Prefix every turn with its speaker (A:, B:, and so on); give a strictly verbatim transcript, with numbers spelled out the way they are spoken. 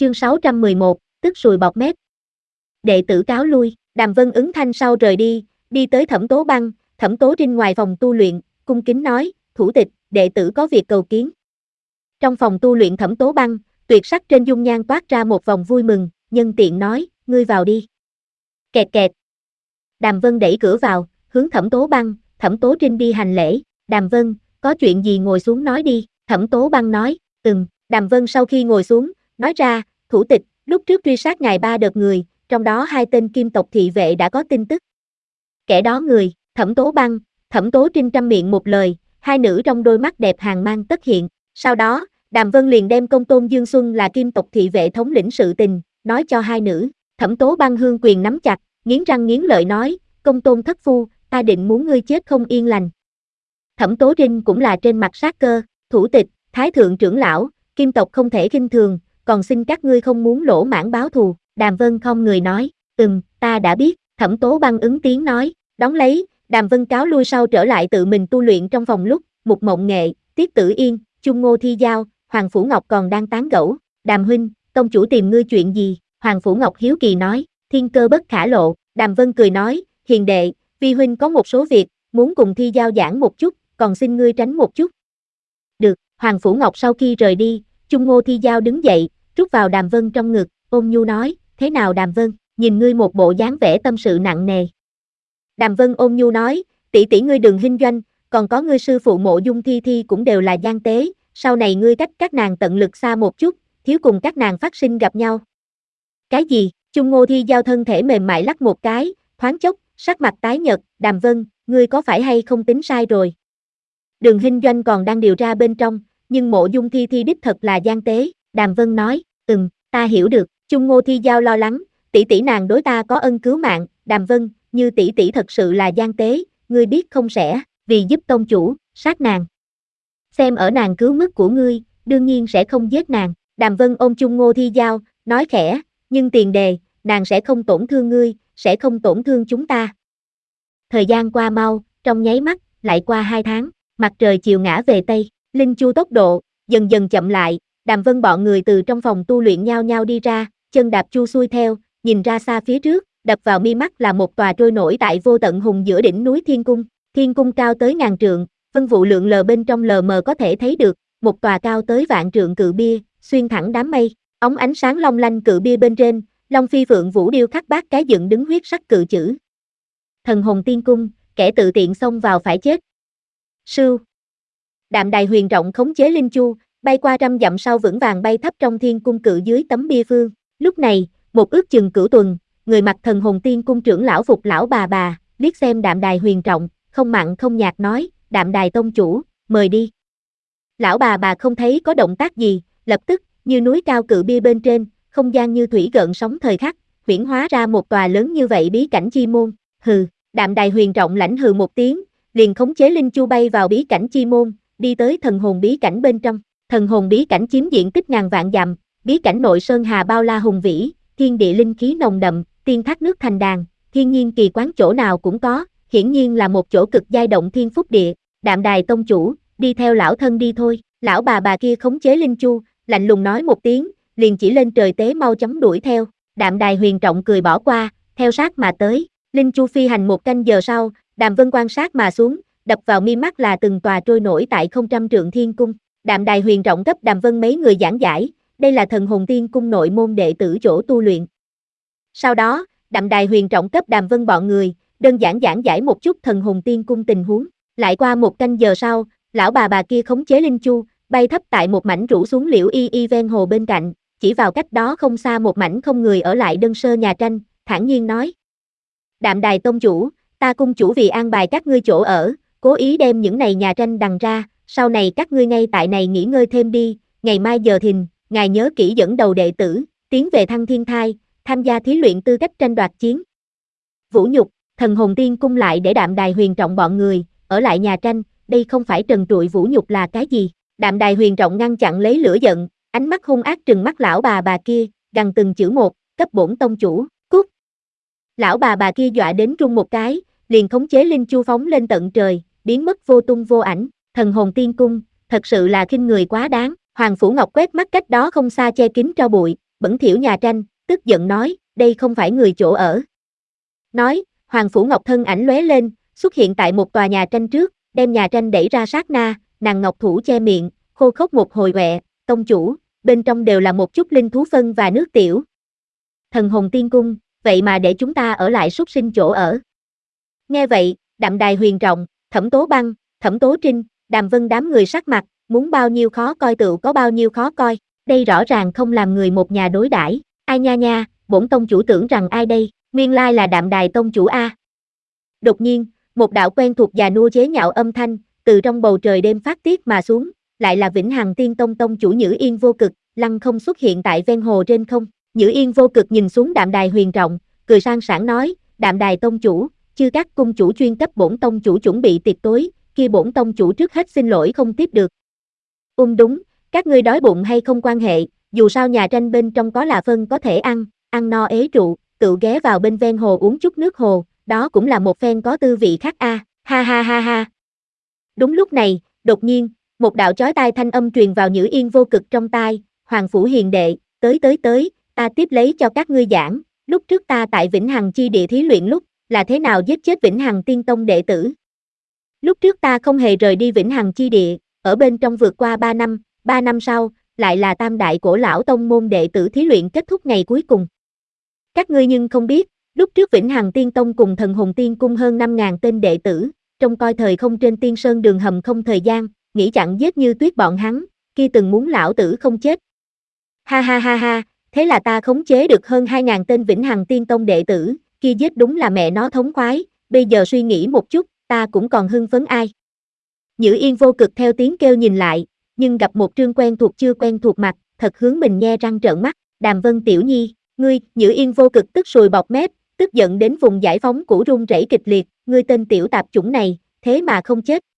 A: Chương sáu trăm mười một, tức sùi bọt mép. Đệ tử cáo lui, Đàm Vân ứng thanh sau rời đi, đi tới Thẩm Tố Băng, Thẩm Tố Trinh ngoài phòng tu luyện, cung kính nói, thủ tịch, đệ tử có việc cầu kiến. Trong phòng tu luyện Thẩm Tố Băng, tuyệt sắc trên dung nhan toát ra một vòng vui mừng, nhân tiện nói, ngươi vào đi. Kẹt kẹt. Đàm Vân đẩy cửa vào, hướng Thẩm Tố Băng, Thẩm Tố Trinh đi hành lễ, Đàm Vân, có chuyện gì ngồi xuống nói đi, Thẩm Tố Băng nói, ừm, Đàm Vân sau khi ngồi xuống, nói ra, thủ tịch, lúc trước truy sát ngài ba đợt người, trong đó hai tên kim tộc thị vệ đã có tin tức. Kẻ đó người, Thẩm Tố Băng, Thẩm Tố Trinh trăm miệng một lời, hai nữ trong đôi mắt đẹp hàng mang tất hiện, sau đó, Đàm Vân liền đem công tôn Dương Xuân là kim tộc thị vệ thống lĩnh sự tình, nói cho hai nữ, Thẩm Tố Băng hương quyền nắm chặt, nghiến răng nghiến lợi nói, công tôn thất phu, ta định muốn ngươi chết không yên lành. Thẩm Tố Trinh cũng là trên mặt sát cơ, thủ tịch, thái thượng trưởng lão, kim tộc không thể khinh thường, còn xin các ngươi không muốn lỗ mãn báo thù, Đàm Vân không người nói, ừm, ta đã biết, Thẩm Tố Băng ứng tiếng nói, đón lấy, Đàm Vân cáo lui sau trở lại tự mình tu luyện trong phòng lúc, Mục Mộng Nghệ, Tiết Tử Yên, Chung Ngô Thi Giao, Hoàng Phủ Ngọc còn đang tán gẫu, Đàm huynh, tông chủ tìm ngươi chuyện gì, Hoàng Phủ Ngọc hiếu kỳ nói, thiên cơ bất khả lộ, Đàm Vân cười nói, hiền đệ, vi huynh có một số việc, muốn cùng Thi Giao giảng một chút, còn xin ngươi tránh một chút. Được, Hoàng Phủ Ngọc sau khi rời đi, Chung Ngô Thi Giao đứng dậy, rút vào Đàm Vân trong ngực, ôm nhu nói, thế nào Đàm Vân, nhìn ngươi một bộ dáng vẻ tâm sự nặng nề. Đàm Vân ôm nhu nói, tỷ tỷ ngươi đừng hinh doanh, còn có ngươi sư phụ Mộ Dung Thi Thi cũng đều là gian tế, sau này ngươi cách các nàng tận lực xa một chút, thiếu cùng các nàng phát sinh gặp nhau. Cái gì? Chung Ngô Thi Giao thân thể mềm mại lắc một cái, thoáng chốc, sắc mặt tái nhợt, Đàm Vân, ngươi có phải hay không tính sai rồi? Đường Hinh Doanh còn đang điều tra bên trong, nhưng Mộ Dung Thi Thi đích thật là gian tế, Đàm Vân nói, ừm, ta hiểu được, Chung Ngô Thi Giao lo lắng, tỷ tỷ nàng đối ta có ân cứu mạng, Đàm Vân, như tỷ tỷ thật sự là gian tế, ngươi biết không sẽ, vì giúp tông chủ, sát nàng. Xem ở nàng cứu mức của ngươi, đương nhiên sẽ không giết nàng, Đàm Vân ôm Chung Ngô Thi Giao, nói khẽ, nhưng tiền đề, nàng sẽ không tổn thương ngươi, sẽ không tổn thương chúng ta. Thời gian qua mau, trong nháy mắt, lại qua hai tháng, mặt trời chiều ngã về Tây, Linh Chu tốc độ, dần dần chậm lại, Đàm Vân bọn người từ trong phòng tu luyện nhao nhao đi ra, chân đạp chu xuôi theo, nhìn ra xa phía trước, đập vào mi mắt là một tòa trôi nổi tại vô tận hùng giữa đỉnh núi Thiên Cung, Thiên Cung cao tới ngàn trượng, vân vụ lượn lờ bên trong lờ mờ có thể thấy được, một tòa cao tới vạn trượng cự bia, xuyên thẳng đám mây, óng ánh sáng long lanh cự bia bên trên, Long Phi Phượng Vũ điêu khắc bát cái dựng đứng huyết sắc cự chữ. Thần hồn tiên cung, kẻ tự tiện xông vào phải chết. Sưu. Đạm Đài huyền trọng khống chế Linh Chu, bay qua trăm dặm sau vững vàng bay thấp trong thiên cung cự dưới tấm bia phương. Lúc này, một ước chừng cửu tuần, người mặc thần hồn tiên cung trưởng lão phục lão bà bà, liếc xem Đạm Đài huyền trọng, không mặn không nhạt nói, Đạm Đài tông chủ, mời đi. Lão bà bà không thấy có động tác gì, lập tức, như núi cao cự bia bên trên, không gian như thủy gợn sóng thời khắc, huyễn hóa ra một tòa lớn như vậy bí cảnh chi môn, hừ, Đạm Đài huyền trọng lãnh hừ một tiếng, liền khống chế Linh Chu bay vào bí cảnh chi môn, đi tới thần hồn bí cảnh bên trong, thần hồn bí cảnh chiếm diện tích ngàn vạn dặm, bí cảnh nội sơn hà bao la hùng vĩ, thiên địa linh khí nồng đậm, tiên thác nước thành đàn, thiên nhiên kỳ quán chỗ nào cũng có, hiển nhiên là một chỗ cực giai động thiên phúc địa, Đạm Đài tông chủ, đi theo lão thân đi thôi, lão bà bà kia khống chế Linh Chu, lạnh lùng nói một tiếng, liền chỉ lên trời tế mau chóng đuổi theo, Đạm Đài huyền trọng cười bỏ qua, theo sát mà tới, Linh Chu phi hành một canh giờ sau, Đàm Vân quan sát mà xuống, đập vào mi mắt là từng tòa trôi nổi tại không trăm trượng thiên cung, Đạm Đài huyền trọng cấp Đàm Vân mấy người giảng giải, đây là thần hồn tiên cung nội môn đệ tử chỗ tu luyện. Sau đó, Đạm Đài huyền trọng cấp Đàm Vân bọn người, đơn giản giảng giải một chút thần hồn tiên cung tình huống, lại qua một canh giờ sau, lão bà bà kia khống chế Linh Chu, bay thấp tại một mảnh rủ xuống liễu y y ven hồ bên cạnh, chỉ vào cách đó không xa một mảnh không người ở lại đơn sơ nhà tranh, thản nhiên nói. Đạm Đài tông chủ, ta cung chủ vì an bài các ngươi chỗ ở, cố ý đem những này nhà tranh đằng ra, sau này các ngươi ngay tại này nghỉ ngơi thêm đi, ngày mai giờ thìn, ngài nhớ kỹ dẫn đầu đệ tử, tiến về Thăng Thiên Thai, tham gia thí luyện tư cách tranh đoạt chiến. Vũ nhục, thần hồn tiên cung lại để Đạm Đài huyền trọng bọn người, ở lại nhà tranh, đây không phải trần trụi vũ nhục là cái gì? Đạm Đài huyền trọng ngăn chặn lấy lửa giận, ánh mắt hung ác trừng mắt lão bà bà kia, gằn từng chữ một, cấp bổn tông chủ, cút. Lão bà bà kia dọa đến run một cái, liền khống chế Linh Chu phóng lên tận trời, biến mất vô tung vô ảnh, thần hồn tiên cung, thật sự là khinh người quá đáng, Hoàng Phủ Ngọc quét mắt cách đó không xa che kín tro bụi, bẩn thỉu nhà tranh, tức giận nói, đây không phải người chỗ ở. Nói, Hoàng Phủ Ngọc thân ảnh lóe lên, xuất hiện tại một tòa nhà tranh trước, đem nhà tranh đẩy ra sát na, nàng ngọc thủ che miệng, khô khốc một hồi quẹ, tông chủ, bên trong đều là một chút linh thú phân và nước tiểu. Thần hồn tiên cung, vậy mà để chúng ta ở lại súc sinh chỗ ở. Nghe vậy, Đạm Đài Huyền Trọng, Thẩm Tố Băng, Thẩm Tố Trinh, Đàm Vân đám người sắc mặt, muốn bao nhiêu khó coi tựu có bao nhiêu khó coi, đây rõ ràng không làm người một nhà đối đãi. Ai nha nha, bổn tông chủ tưởng rằng ai đây, nguyên lai là Đạm Đài tông chủ a. Đột nhiên, một đạo quen thuộc già nua chế nhạo âm thanh, từ trong bầu trời đêm phát tiết mà xuống, lại là Vĩnh Hằng Tiên Tông tông chủ Nhữ Yên Vô Cực, lăng không xuất hiện tại ven hồ trên không. Nhữ Yên Vô Cực nhìn xuống Đạm Đài Huyền Trọng, cười sang sảng nói, Đạm Đài tông chủ, chư các cung chủ chuyên cấp bổn tông chủ chuẩn bị tiệc tối, kia bổn tông chủ trước hết xin lỗi không tiếp được. Um đúng, các ngươi đói bụng hay không quan hệ, dù sao nhà tranh bên trong có là phân có thể ăn, ăn no ế trụ, tự ghé vào bên ven hồ uống chút nước hồ, đó cũng là một phen có tư vị khác a, ha ha ha ha. Đúng lúc này, đột nhiên, một đạo chói tai thanh âm truyền vào Nhữ Yên Vô Cực trong tai, Hoàng Phủ Hiền đệ, tới tới tới, ta tiếp lấy cho các ngươi giảng, lúc trước ta tại Vĩnh Hằng chi địa thí luyện lúc, là thế nào giết chết Vĩnh Hằng Tiên Tông đệ tử. Lúc trước ta không hề rời đi Vĩnh Hằng chi địa, ở bên trong vượt qua ba năm, ba năm sau, lại là tam đại cổ lão tông môn đệ tử thí luyện kết thúc ngày cuối cùng. Các ngươi nhưng không biết, lúc trước Vĩnh Hằng Tiên Tông cùng Thần Hồn Tiên Cung hơn năm ngàn tên đệ tử, trông coi thời không trên Tiên Sơn đường hầm không thời gian, nghĩ chặn giết như tuyết bọn hắn, kia từng muốn lão tử không chết. Ha ha ha ha, thế là ta khống chế được hơn hai ngàn tên Vĩnh Hằng Tiên Tông đệ tử, kia giết đúng là mẹ nó thống khoái, bây giờ suy nghĩ một chút, ta cũng còn hưng phấn ai. Nhữ Yên Vô Cực theo tiếng kêu nhìn lại, nhưng gặp một trương quen thuộc chưa quen thuộc mặt, thật hướng mình nhe răng trợn mắt, Đàm Vân tiểu nhi, ngươi, Nhữ Yên Vô Cực tức sùi bọt mép, tức giận đến vùng giải phóng củ run rẩy kịch liệt, ngươi tên tiểu tạp chủng này, thế mà không chết,